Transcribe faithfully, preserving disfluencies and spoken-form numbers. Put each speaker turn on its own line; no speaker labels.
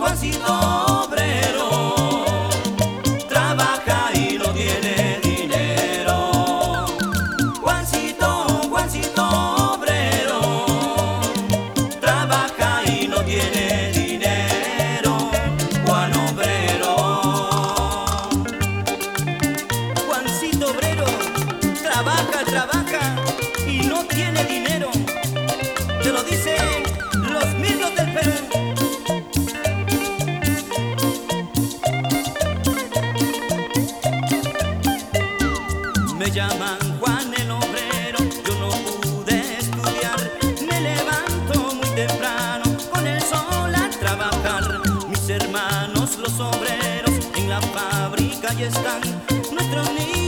Juancito obrero, trabaja y no tiene dinero. Juancito, Juancito obrero, trabaja y no tiene dinero. Juan obrero, Juancito obrero, trabaja, trabaja y no tiene dinero. Te lo dicen los mismos del Perú. Me llaman Juan el obrero, yo no pude estudiar. Me levanto muy temprano con el sol a trabajar. Mis hermanos los obreros en la fábrica ya están, nuestros niños